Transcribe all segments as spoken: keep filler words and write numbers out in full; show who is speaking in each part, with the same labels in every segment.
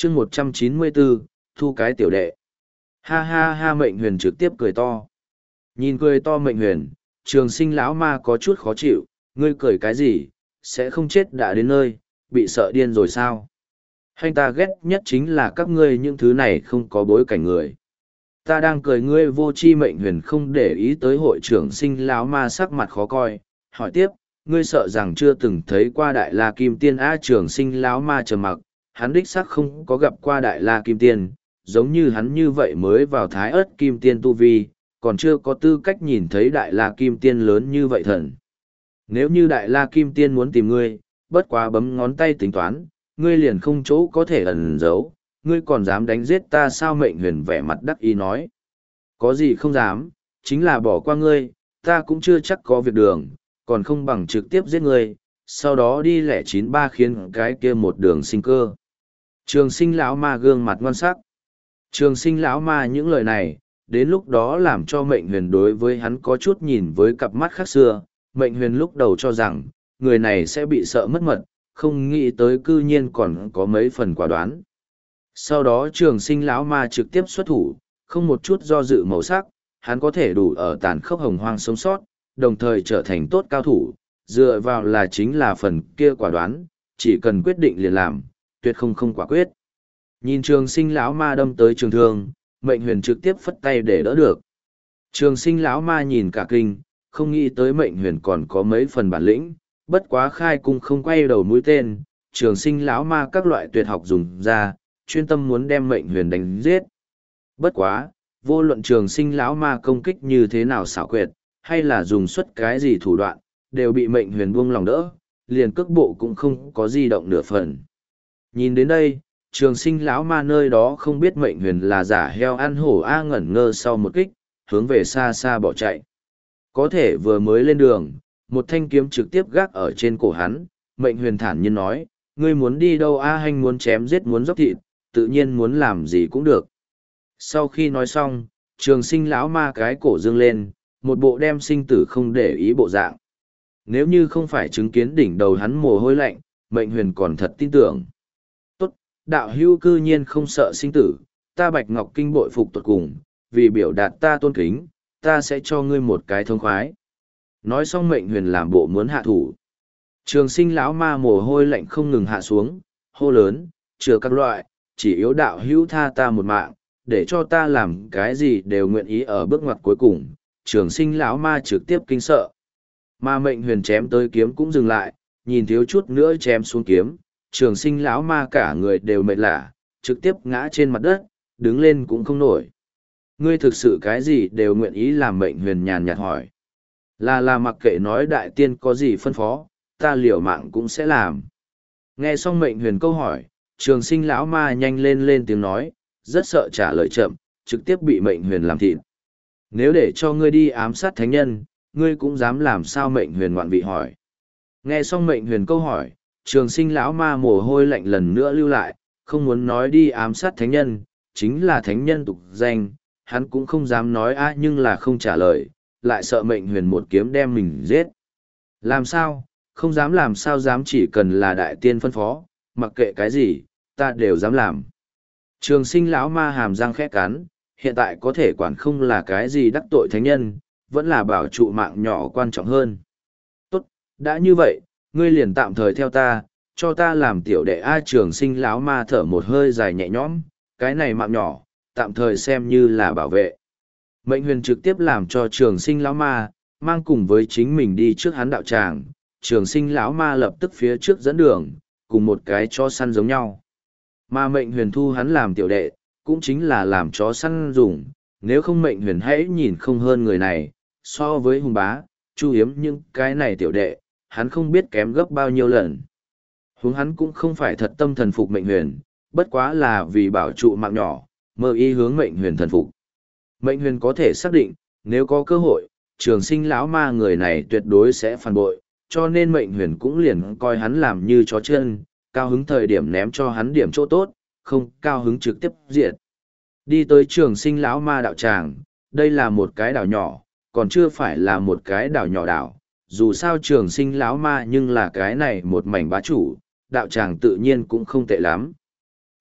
Speaker 1: chương một trăm chín mươi bốn, thu cái tiểu đệ. Ha ha ha, Mệnh Huyền trực tiếp cười to. Nhìn cười to Mệnh Huyền, Trường Sinh lão ma có chút khó chịu, ngươi cười cái gì, sẽ không chết đã đến nơi, bị sợ điên rồi sao? Hành ta ghét nhất chính là các ngươi những thứ này không có bối cảnh người. Ta đang cười ngươi vô tri. Mệnh Huyền không để ý tới hội trưởng Sinh lão ma sắc mặt khó coi, hỏi tiếp, ngươi sợ rằng chưa từng thấy qua Đại La Kim Tiên. A Trường Sinh lão ma trầm mặc, hắn đích xác không có gặp qua Đại La Kim Tiên, giống như hắn như vậy mới vào Thái Ức Kim Tiên tu vi, còn chưa có tư cách nhìn thấy Đại La Kim Tiên lớn như vậy thần. Nếu như Đại La Kim Tiên muốn tìm ngươi, bất quá bấm ngón tay tính toán, ngươi liền không chỗ có thể ẩn giấu, ngươi còn dám đánh giết ta sao? Mệnh Huyền vẻ mặt đắc ý nói. Có gì không dám, chính là bỏ qua ngươi, ta cũng chưa chắc có việc đường, còn không bằng trực tiếp giết ngươi, sau đó đi lẻ chín ba khiến cái kia một đường sinh cơ. Trường Sinh lão ma gương mặt ngoan sắc. Trường Sinh lão ma những lời này, đến lúc đó làm cho Mệnh Huyền đối với hắn có chút nhìn với cặp mắt khác xưa. Mệnh Huyền lúc đầu cho rằng, người này sẽ bị sợ mất mật, không nghĩ tới cư nhiên còn có mấy phần quả đoán. Sau đó Trường Sinh lão ma trực tiếp xuất thủ, không một chút do dự màu sắc, hắn có thể đủ ở tàn khốc hồng hoang sống sót, đồng thời trở thành tốt cao thủ, dựa vào là chính là phần kia quả đoán, chỉ cần quyết định liền làm, tuyệt không không quả quyết. Nhìn Trường Sinh lão ma đâm tới trường thương, Mệnh Huyền trực tiếp phất tay để đỡ được. Trường Sinh lão ma nhìn cả kinh, không nghĩ tới Mệnh Huyền còn có mấy phần bản lĩnh, bất quá khai cung không quay đầu mũi tên, Trường Sinh lão ma các loại tuyệt học dùng ra, chuyên tâm muốn đem Mệnh Huyền đánh giết. Bất quá, vô luận Trường Sinh lão ma công kích như thế nào xảo quyệt, hay là dùng xuất cái gì thủ đoạn, đều bị Mệnh Huyền buông lòng đỡ, liền cước bộ cũng không có di động nửa phần. Nhìn đến đây, Trường Sinh lão ma nơi đó không biết Mệnh Huyền là giả heo ăn hổ a, ngẩn ngơ sau một kích, hướng về xa xa bỏ chạy. Có thể vừa mới lên đường, một thanh kiếm trực tiếp gác ở trên cổ hắn, Mệnh Huyền thản nhiên nói, ngươi muốn đi đâu a? Hành muốn chém giết muốn dốc thịt, tự nhiên muốn làm gì cũng được. Sau khi nói xong, Trường Sinh lão ma cái cổ dương lên, một bộ đem sinh tử không để ý bộ dạng. Nếu như không phải chứng kiến đỉnh đầu hắn mồ hôi lạnh, Mệnh Huyền còn thật tin tưởng. Tốt, đạo hữu cư nhiên không sợ sinh tử, ta Bạch Ngọc Kinh bội phục tuột cùng, vì biểu đạt ta tôn kính, ta sẽ cho ngươi một cái thông khoái. Nói xong Mệnh Huyền làm bộ muốn hạ thủ. Trường Sinh lão ma mồ hôi lạnh không ngừng hạ xuống, hô lớn, chừa các loại, chỉ yếu đạo hữu tha ta một mạng, để cho ta làm cái gì đều nguyện ý. Ở bước ngoặt cuối cùng, Trường Sinh lão ma trực tiếp kinh sợ. Mà Mệnh Huyền chém tới kiếm cũng dừng lại, nhìn thiếu chút nữa chém xuống kiếm, Trường Sinh lão ma cả người đều mệt lả, trực tiếp ngã trên mặt đất, đứng lên cũng không nổi. Ngươi thực sự cái gì đều nguyện ý làm? Mệnh Huyền nhàn nhạt hỏi. Là là mặc kệ nói đại tiên có gì phân phó, ta liều mạng cũng sẽ làm. Nghe xong Mệnh Huyền câu hỏi, Trường Sinh lão ma nhanh lên lên tiếng nói, rất sợ trả lời chậm, trực tiếp bị Mệnh Huyền làm thịt. Nếu để cho ngươi đi ám sát thánh nhân, ngươi cũng dám làm sao? Mệnh Huyền ngoạn vị hỏi. Nghe xong Mệnh Huyền câu hỏi, Trường Sinh lão ma mồ hôi lạnh lần nữa lưu lại, không muốn nói đi ám sát thánh nhân, chính là thánh nhân tục danh, hắn cũng không dám nói a, nhưng là không trả lời, lại sợ Mệnh Huyền một kiếm đem mình giết. Làm sao, không dám làm sao? Dám, chỉ cần là đại tiên phân phó, mặc kệ cái gì, ta đều dám làm. Trường Sinh lão ma hàm răng khẽ cắn, hiện tại có thể quản không là cái gì đắc tội thánh nhân, vẫn là bảo trụ mạng nhỏ quan trọng hơn. Tốt, đã như vậy, ngươi liền tạm thời theo ta, cho ta làm tiểu đệ a. Trường Sinh lão ma thở một hơi dài nhẹ nhõm, cái này mạng nhỏ, tạm thời xem như là bảo vệ. Mệnh Huyền trực tiếp làm cho Trường Sinh lão ma mang cùng với chính mình đi trước hắn đạo tràng. Trường Sinh lão ma lập tức phía trước dẫn đường, cùng một cái chó săn giống nhau. Mà Mệnh Huyền thu hắn làm tiểu đệ, cũng chính là làm chó săn dùng, nếu không Mệnh Huyền hãy nhìn không hơn người này, so với Hùng Bá, Chu Hiếm những cái này tiểu đệ, hắn không biết kém gấp bao nhiêu lần. Huống hắn cũng không phải thật tâm thần phục Mệnh Huyền, bất quá là vì bảo trụ mạng nhỏ, mơ y hướng Mệnh Huyền thần phục. Mệnh Huyền có thể xác định, nếu có cơ hội, Trường Sinh lão ma người này tuyệt đối sẽ phản bội, cho nên Mệnh Huyền cũng liền coi hắn làm như chó chân, cao hứng thời điểm ném cho hắn điểm chỗ tốt, không cao hứng trực tiếp diệt. Đi tới Trường Sinh lão ma đạo tràng, đây là một cái đảo nhỏ, còn chưa phải là một cái đảo nhỏ đảo, dù sao Trường Sinh lão ma nhưng là cái này một mảnh bá chủ, đạo tràng tự nhiên cũng không tệ lắm.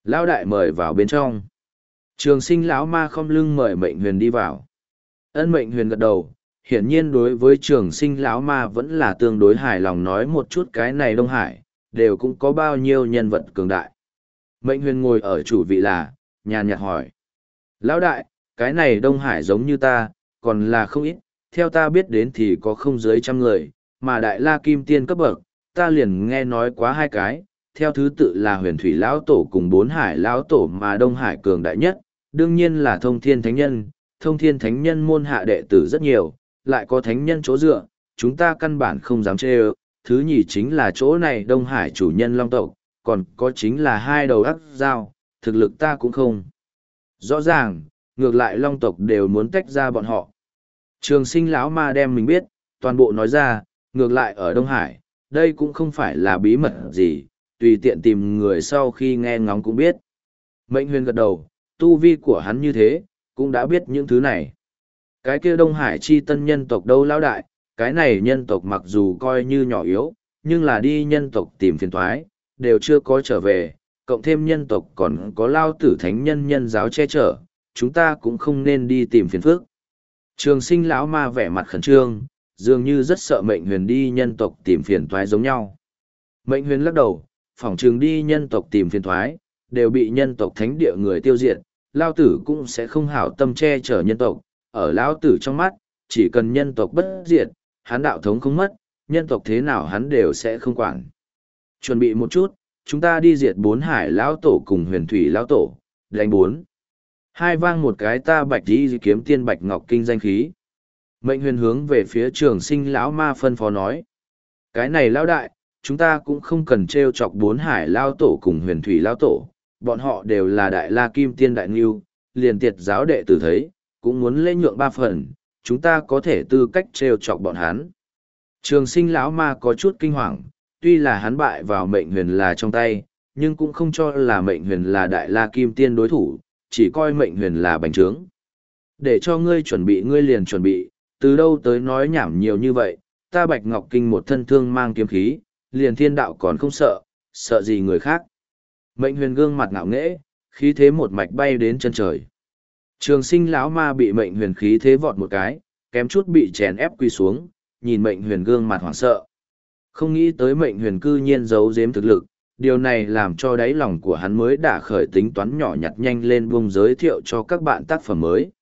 Speaker 1: Lão đại mời vào bên trong. Trường sinh lão ma không lưng mời mệnh huyền đi vào. Ân mệnh huyền gật đầu, hiển nhiên đối với trường sinh lão ma vẫn là tương đối hài lòng, nói một chút cái này Đông Hải, đều cũng có bao nhiêu nhân vật cường đại. Mệnh huyền ngồi ở chủ vị là, nhàn nhạt hỏi. Lão đại, cái này Đông Hải giống như ta, còn là không ít, theo ta biết đến thì có không dưới trăm người, mà đại la kim tiên cấp bậc, ta liền nghe nói quá hai cái, theo thứ tự là huyền thủy lão tổ cùng bốn hải lão tổ, mà Đông Hải cường đại nhất, đương nhiên là thông thiên thánh nhân. Thông thiên thánh nhân môn hạ đệ tử rất nhiều, lại có thánh nhân chỗ dựa, chúng ta căn bản không dám chê ơ. Thứ nhì chính là chỗ này Đông Hải chủ nhân long tộc, còn có chính là hai đầu ác dao, thực lực ta cũng không rõ ràng, ngược lại long tộc đều muốn tách ra bọn họ. Trường sinh lão ma đem mình biết, toàn bộ nói ra, ngược lại ở Đông Hải, đây cũng không phải là bí mật gì, tùy tiện tìm người sau khi nghe ngóng cũng biết. Mệnh huyền gật đầu, tu vi của hắn như thế, cũng đã biết những thứ này. Cái kia Đông Hải chi tân nhân tộc đâu lão đại, cái này nhân tộc mặc dù coi như nhỏ yếu, nhưng là đi nhân tộc tìm phiền thoái, đều chưa có trở về, cộng thêm nhân tộc còn có lao tử thánh nhân nhân giáo che chở, chúng ta cũng không nên đi tìm phiền phức. Trường sinh lão ma vẻ mặt khẩn trương, dường như rất sợ mệnh huyền đi nhân tộc tìm phiền thoái giống nhau. Mệnh huyền lắc đầu, phỏng trường đi nhân tộc tìm phiền thoái, đều bị nhân tộc thánh địa người tiêu diệt, lao tử cũng sẽ không hảo tâm che chở nhân tộc, ở lão tử trong mắt, chỉ cần nhân tộc bất diệt, hắn đạo thống không mất, nhân tộc thế nào hắn đều sẽ không quản. Chuẩn bị một chút, chúng ta đi diệt bốn hải lão tổ cùng huyền thủy lão tổ, đánh bốn. Hai vang một cái ta bạch đi kiếm tiên bạch ngọc kinh danh khí. Mệnh huyền hướng về phía trường sinh lão ma phân phó nói. Cái này lão đại, chúng ta cũng không cần treo chọc bốn hải lão tổ cùng huyền thủy lão tổ, bọn họ đều là đại la kim tiên đại ngưu, liền tiệt giáo đệ tử thấy, cũng muốn lễ nhượng ba phần, chúng ta có thể tư cách treo chọc bọn hắn. Trường sinh lão ma có chút kinh hoàng, tuy là hắn bại vào mệnh huyền là trong tay, nhưng cũng không cho là mệnh huyền là đại la kim tiên đối thủ, chỉ coi mệnh huyền là bành trướng. Để cho ngươi chuẩn bị ngươi liền chuẩn bị, từ đâu tới nói nhảm nhiều như vậy, ta bạch ngọc kinh một thân thương mang kiếm khí, liền thiên đạo còn không sợ, sợ gì người khác. Mệnh huyền gương mặt ngạo nghễ, khí thế một mạch bay đến chân trời. Trường sinh lão ma bị mệnh huyền khí thế vọt một cái, kém chút bị chèn ép quỳ xuống, nhìn mệnh huyền gương mặt hoảng sợ. Không nghĩ tới mệnh huyền cư nhiên giấu giếm thực lực, điều này làm cho đáy lòng của hắn mới đã khởi tính toán nhỏ nhặt nhanh lên buông giới thiệu cho các bạn tác phẩm mới.